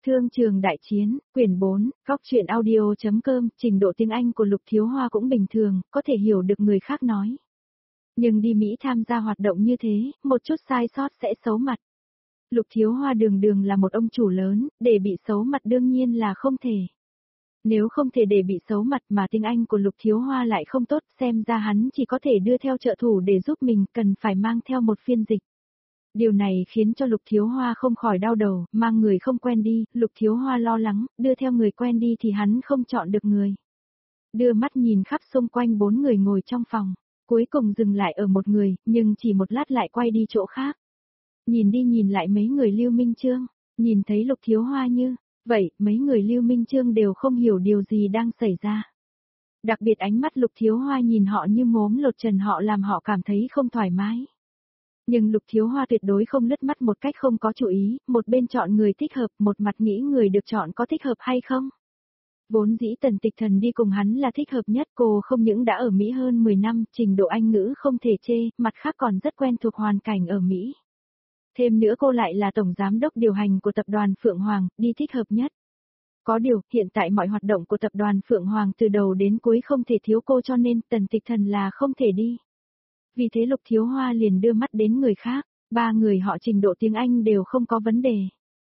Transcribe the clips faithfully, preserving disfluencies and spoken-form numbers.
Thương trường đại chiến, quyển bốn, góc truyện audio.com, trình độ tiếng Anh của Lục Thiếu Hoa cũng bình thường, có thể hiểu được người khác nói. Nhưng đi Mỹ tham gia hoạt động như thế, một chút sai sót sẽ xấu mặt. Lục Thiếu Hoa đường đường là một ông chủ lớn, để bị xấu mặt đương nhiên là không thể. Nếu không thể để bị xấu mặt mà tiếng Anh của Lục Thiếu Hoa lại không tốt, xem ra hắn chỉ có thể đưa theo trợ thủ để giúp mình, cần phải mang theo một phiên dịch. Điều này khiến cho Lục Thiếu Hoa không khỏi đau đầu, mang người không quen đi, Lục Thiếu Hoa lo lắng, đưa theo người quen đi thì hắn không chọn được người. Đưa mắt nhìn khắp xung quanh bốn người ngồi trong phòng, cuối cùng dừng lại ở một người, nhưng chỉ một lát lại quay đi chỗ khác. Nhìn đi nhìn lại mấy người Lưu Minh Chương, nhìn thấy Lục Thiếu Hoa như, vậy mấy người Lưu Minh Chương đều không hiểu điều gì đang xảy ra. Đặc biệt ánh mắt Lục Thiếu Hoa nhìn họ như mốm lột trần họ làm họ cảm thấy không thoải mái. Nhưng Lục Thiếu Hoa tuyệt đối không lướt mắt một cách không có chú ý, một bên chọn người thích hợp, một mặt nghĩ người được chọn có thích hợp hay không. Vốn dĩ Tần Tịch Thần đi cùng hắn là thích hợp nhất, cô không những đã ở Mỹ hơn mười năm, trình độ Anh ngữ không thể chê, mặt khác còn rất quen thuộc hoàn cảnh ở Mỹ. Thêm nữa cô lại là tổng giám đốc điều hành của tập đoàn Phượng Hoàng, đi thích hợp nhất. Có điều, hiện tại mọi hoạt động của tập đoàn Phượng Hoàng từ đầu đến cuối không thể thiếu cô cho nên Tần Tịch Thần là không thể đi. Vì thế Lục Thiếu Hoa liền đưa mắt đến người khác, ba người họ trình độ tiếng Anh đều không có vấn đề.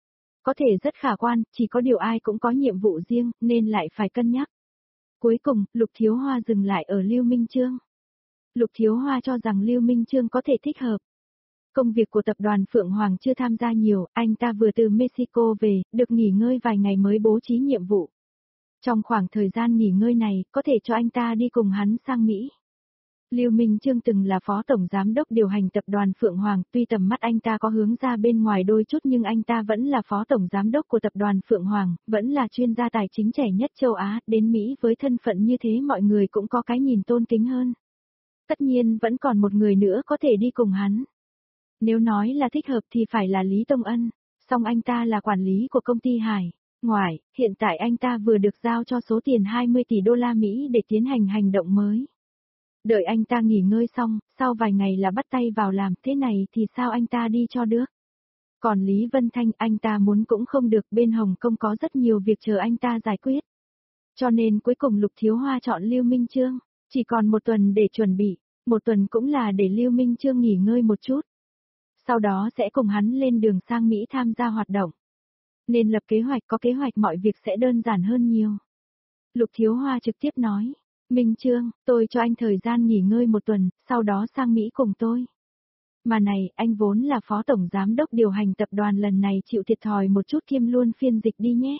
Có thể rất khả quan, chỉ có điều ai cũng có nhiệm vụ riêng, nên lại phải cân nhắc. Cuối cùng, Lục Thiếu Hoa dừng lại ở Lưu Minh Chương. Lục Thiếu Hoa cho rằng Lưu Minh Chương có thể thích hợp. Công việc của tập đoàn Phượng Hoàng chưa tham gia nhiều, anh ta vừa từ Mexico về, được nghỉ ngơi vài ngày mới bố trí nhiệm vụ. Trong khoảng thời gian nghỉ ngơi này, có thể cho anh ta đi cùng hắn sang Mỹ. Lưu Minh Chương từng là phó tổng giám đốc điều hành tập đoàn Phượng Hoàng, tuy tầm mắt anh ta có hướng ra bên ngoài đôi chút nhưng anh ta vẫn là phó tổng giám đốc của tập đoàn Phượng Hoàng, vẫn là chuyên gia tài chính trẻ nhất châu Á, đến Mỹ với thân phận như thế mọi người cũng có cái nhìn tôn kính hơn. Tất nhiên vẫn còn một người nữa có thể đi cùng hắn. Nếu nói là thích hợp thì phải là Lý Tông Ân, song anh ta là quản lý của công ty Hải. Ngoài, hiện tại anh ta vừa được giao cho số tiền hai mươi tỷ đô la Mỹ để tiến hành hành động mới. Đợi anh ta nghỉ ngơi xong, sau vài ngày là bắt tay vào làm, thế này thì sao anh ta đi cho được. Còn Lý Vân Thanh anh ta muốn cũng không được, bên Hồng Kông có rất nhiều việc chờ anh ta giải quyết. Cho nên cuối cùng Lục Thiếu Hoa chọn Lưu Minh Chương, chỉ còn một tuần để chuẩn bị, một tuần cũng là để Lưu Minh Chương nghỉ ngơi một chút. Sau đó sẽ cùng hắn lên đường sang Mỹ tham gia hoạt động. Nên lập kế hoạch, có kế hoạch mọi việc sẽ đơn giản hơn nhiều. Lục Thiếu Hoa trực tiếp nói. Minh Chương, tôi cho anh thời gian nghỉ ngơi một tuần, sau đó sang Mỹ cùng tôi. Mà này, anh vốn là phó tổng giám đốc điều hành tập đoàn lần này chịu thiệt thòi một chút kiêm luôn phiên dịch đi nhé.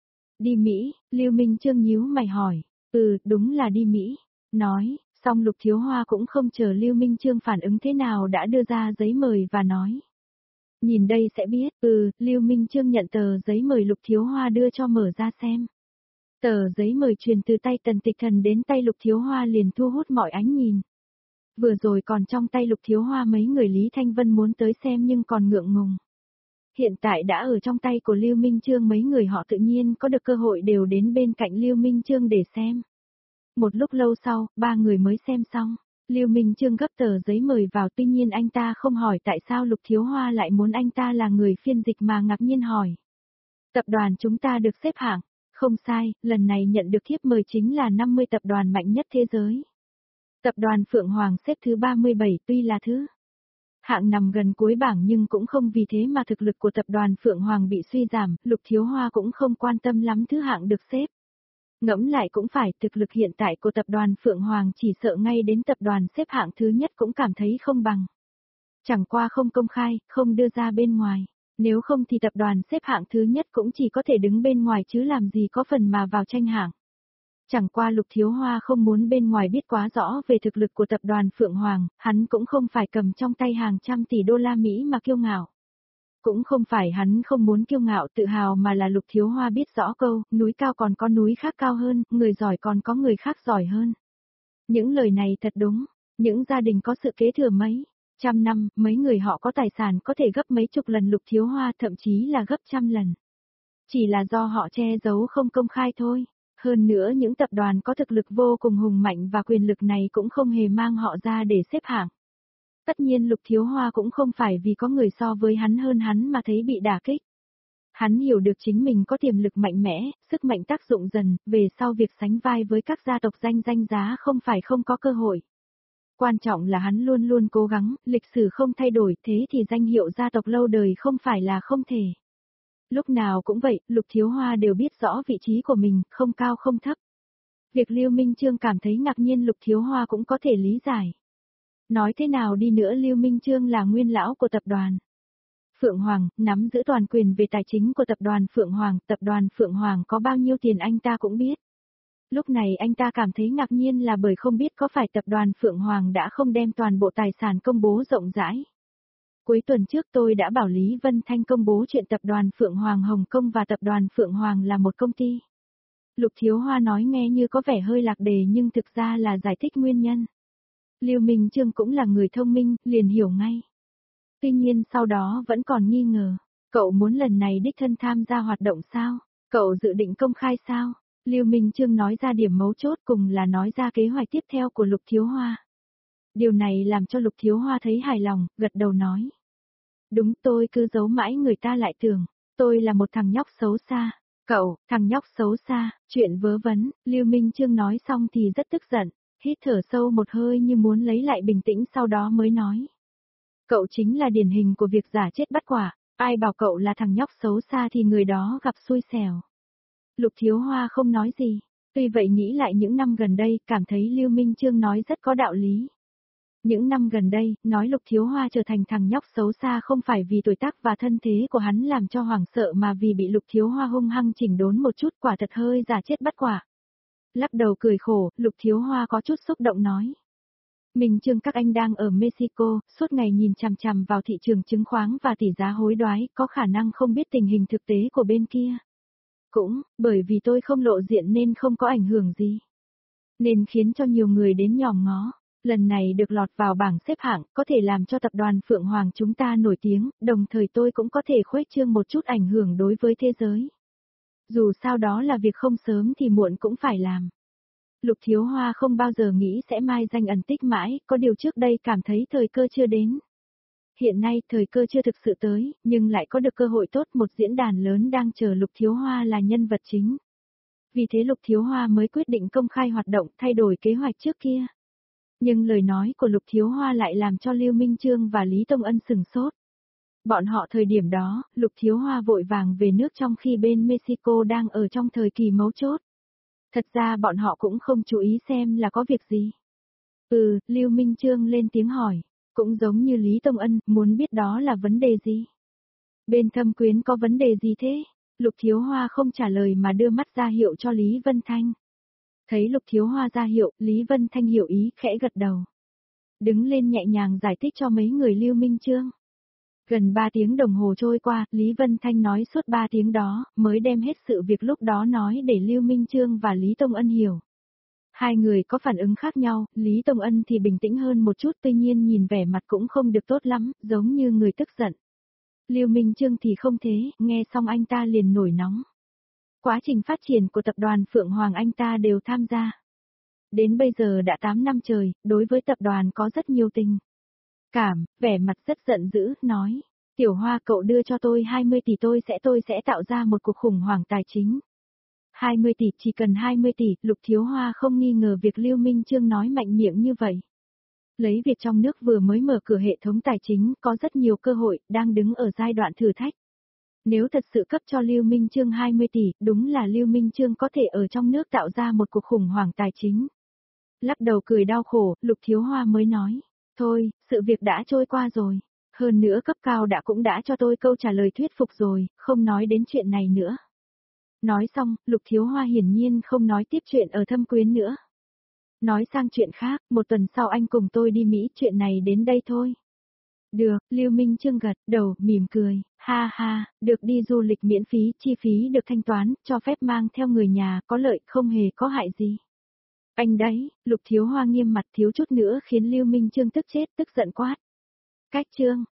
Đi Mỹ, Lưu Minh Chương nhíu mày hỏi. Ừ, đúng là đi Mỹ. Nói, xong Lục Thiếu Hoa cũng không chờ Lưu Minh Chương phản ứng thế nào đã đưa ra giấy mời và nói. Nhìn đây sẽ biết, ừ, Lưu Minh Chương nhận tờ giấy mời Lục Thiếu Hoa đưa cho mở ra xem. Tờ giấy mời truyền từ tay Tần Tịch Thần đến tay Lục Thiếu Hoa liền thu hút mọi ánh nhìn. Vừa rồi còn trong tay Lục Thiếu Hoa mấy người Lý Thanh Vân muốn tới xem nhưng còn ngượng ngùng. Hiện tại đã ở trong tay của Lưu Minh Chương, mấy người họ tự nhiên có được cơ hội đều đến bên cạnh Lưu Minh Chương để xem. Một lúc lâu sau, ba người mới xem xong. Lưu Minh Chương gấp tờ giấy mời vào, tuy nhiên anh ta không hỏi tại sao Lục Thiếu Hoa lại muốn anh ta là người phiên dịch mà ngạc nhiên hỏi. Tập đoàn chúng ta được xếp hạng. Không sai, lần này nhận được thiếp mời chính là năm mươi tập đoàn mạnh nhất thế giới. Tập đoàn Phượng Hoàng xếp thứ ba mươi bảy, tuy là thứ hạng nằm gần cuối bảng nhưng cũng không vì thế mà thực lực của tập đoàn Phượng Hoàng bị suy giảm, Lục Thiếu Hoa cũng không quan tâm lắm thứ hạng được xếp. Ngẫm lại cũng phải, thực lực hiện tại của tập đoàn Phượng Hoàng chỉ sợ ngay đến tập đoàn xếp hạng thứ nhất cũng cảm thấy không bằng. Chẳng qua không công khai, không đưa ra bên ngoài. Nếu không thì tập đoàn xếp hạng thứ nhất cũng chỉ có thể đứng bên ngoài chứ làm gì có phần mà vào tranh hạng. Chẳng qua Lục Thiếu Hoa không muốn bên ngoài biết quá rõ về thực lực của tập đoàn Phượng Hoàng, hắn cũng không phải cầm trong tay hàng trăm tỷ đô la Mỹ mà kiêu ngạo. Cũng không phải hắn không muốn kiêu ngạo tự hào mà là Lục Thiếu Hoa biết rõ câu, núi cao còn có núi khác cao hơn, người giỏi còn có người khác giỏi hơn. Những lời này thật đúng, những gia đình có sự kế thừa mấy trăm năm, mấy người họ có tài sản có thể gấp mấy chục lần Lục Thiếu Hoa, thậm chí là gấp trăm lần. Chỉ là do họ che giấu không công khai thôi. Hơn nữa những tập đoàn có thực lực vô cùng hùng mạnh và quyền lực này cũng không hề mang họ ra để xếp hạng. Tất nhiên Lục Thiếu Hoa cũng không phải vì có người so với hắn hơn hắn mà thấy bị đả kích. Hắn hiểu được chính mình có tiềm lực mạnh mẽ, sức mạnh tác dụng dần, về sau việc sánh vai với các gia tộc danh danh giá không phải không có cơ hội. Quan trọng là hắn luôn luôn cố gắng, lịch sử không thay đổi, thế thì danh hiệu gia tộc lâu đời không phải là không thể. Lúc nào cũng vậy, Lục Thiếu Hoa đều biết rõ vị trí của mình, không cao không thấp. Việc Lưu Minh Chương cảm thấy ngạc nhiên Lục Thiếu Hoa cũng có thể lý giải. Nói thế nào đi nữa Lưu Minh Chương là nguyên lão của tập đoàn Phượng Hoàng, nắm giữ toàn quyền về tài chính của tập đoàn Phượng Hoàng, tập đoàn Phượng Hoàng có bao nhiêu tiền anh ta cũng biết. Lúc này anh ta cảm thấy ngạc nhiên là bởi không biết có phải tập đoàn Phượng Hoàng đã không đem toàn bộ tài sản công bố rộng rãi. Cuối tuần trước tôi đã bảo Lý Vân Thanh công bố chuyện tập đoàn Phượng Hoàng Hồng Kông và tập đoàn Phượng Hoàng là một công ty. Lục Thiếu Hoa nói nghe như có vẻ hơi lạc đề nhưng thực ra là giải thích nguyên nhân. Lưu Minh Chương cũng là người thông minh, liền hiểu ngay. Tuy nhiên sau đó vẫn còn nghi ngờ. Cậu muốn lần này đích thân tham gia hoạt động sao? Cậu dự định công khai sao? Lưu Minh Chương nói ra điểm mấu chốt cùng là nói ra kế hoạch tiếp theo của Lục Thiếu Hoa. Điều này làm cho Lục Thiếu Hoa thấy hài lòng, gật đầu nói. Đúng tôi cứ giấu mãi người ta lại tưởng, tôi là một thằng nhóc xấu xa. Cậu, thằng nhóc xấu xa, chuyện vớ vẩn, Lưu Minh Chương nói xong thì rất tức giận, hít thở sâu một hơi như muốn lấy lại bình tĩnh sau đó mới nói. Cậu chính là điển hình của việc giả chết bắt quả, ai bảo cậu là thằng nhóc xấu xa thì người đó gặp xui xẻo. Lục Thiếu Hoa không nói gì, tuy vậy nghĩ lại những năm gần đây, cảm thấy Lưu Minh Chương nói rất có đạo lý. Những năm gần đây, nói Lục Thiếu Hoa trở thành thằng nhóc xấu xa không phải vì tuổi tác và thân thế của hắn làm cho hoảng sợ mà vì bị Lục Thiếu Hoa hung hăng chỉnh đốn một chút quả thật hơi giả chết bắt quả. Lắc đầu cười khổ, Lục Thiếu Hoa có chút xúc động nói. Minh Chương các anh đang ở Mexico, suốt ngày nhìn chằm chằm vào thị trường chứng khoán và tỷ giá hối đoái, có khả năng không biết tình hình thực tế của bên kia. Cũng, bởi vì tôi không lộ diện nên không có ảnh hưởng gì. Nên khiến cho nhiều người đến nhòm ngó. Lần này được lọt vào bảng xếp hạng, có thể làm cho tập đoàn Phượng Hoàng chúng ta nổi tiếng, đồng thời tôi cũng có thể khuếch trương một chút ảnh hưởng đối với thế giới. Dù sao đó là việc không sớm thì muộn cũng phải làm. Lục Thiếu Hoa không bao giờ nghĩ sẽ mai danh ẩn tích mãi, có điều trước đây cảm thấy thời cơ chưa đến. Hiện nay thời cơ chưa thực sự tới, nhưng lại có được cơ hội tốt, một diễn đàn lớn đang chờ Lục Thiếu Hoa là nhân vật chính. Vì thế Lục Thiếu Hoa mới quyết định công khai hoạt động, thay đổi kế hoạch trước kia. Nhưng lời nói của Lục Thiếu Hoa lại làm cho Lưu Minh Chương và Lý Tông Ân sừng sốt. Bọn họ thời điểm đó, Lục Thiếu Hoa vội vàng về nước trong khi bên Mexico đang ở trong thời kỳ mấu chốt. Thật ra bọn họ cũng không chú ý xem là có việc gì. Ừ, Lưu Minh Chương lên tiếng hỏi, cũng giống như Lý Tông Ân, muốn biết đó là vấn đề gì. Bên Thâm Quyến có vấn đề gì thế? Lục Thiếu Hoa không trả lời mà đưa mắt ra hiệu cho Lý Vân Thanh. Thấy Lục Thiếu Hoa ra hiệu, Lý Vân Thanh hiểu ý, khẽ gật đầu. Đứng lên nhẹ nhàng giải thích cho mấy người Lưu Minh Chương. Gần ba tiếng đồng hồ trôi qua, Lý Vân Thanh nói suốt ba tiếng đó, mới đem hết sự việc lúc đó nói để Lưu Minh Chương và Lý Tông Ân hiểu. Hai người có phản ứng khác nhau, Lý Tông Ân thì bình tĩnh hơn một chút tuy nhiên nhìn vẻ mặt cũng không được tốt lắm, giống như người tức giận. Lưu Minh Chương thì không thế, nghe xong anh ta liền nổi nóng. Quá trình phát triển của tập đoàn Phượng Hoàng anh ta đều tham gia. Đến bây giờ đã tám năm trời, đối với tập đoàn có rất nhiều tình cảm, vẻ mặt rất giận dữ, nói. Tiểu Hoa cậu đưa cho tôi hai mươi tỷ tôi sẽ tôi sẽ tạo ra một cuộc khủng hoảng tài chính. hai mươi tỷ, chỉ cần hai mươi tỷ, Lục Thiếu Hoa không nghi ngờ việc Lưu Minh Chương nói mạnh miệng như vậy. Lấy việc trong nước vừa mới mở cửa hệ thống tài chính, có rất nhiều cơ hội, đang đứng ở giai đoạn thử thách. Nếu thật sự cấp cho Lưu Minh Chương hai mươi tỷ, đúng là Lưu Minh Chương có thể ở trong nước tạo ra một cuộc khủng hoảng tài chính. Lắc đầu cười đau khổ, Lục Thiếu Hoa mới nói, thôi, sự việc đã trôi qua rồi. Hơn nữa cấp cao đã cũng đã cho tôi câu trả lời thuyết phục rồi, không nói đến chuyện này nữa. Nói xong, Lục Thiếu Hoa hiển nhiên không nói tiếp chuyện ở Thâm Quyến nữa. Nói sang chuyện khác, một tuần sau anh cùng tôi đi Mỹ, chuyện này đến đây thôi. Được, Lưu Minh Chương gật đầu, mỉm cười, ha ha, được đi du lịch miễn phí, chi phí được thanh toán, cho phép mang theo người nhà, có lợi, không hề có hại gì. Anh đấy, Lục Thiếu Hoa nghiêm mặt thiếu chút nữa khiến Lưu Minh Chương tức chết, tức giận quát. Cách chương.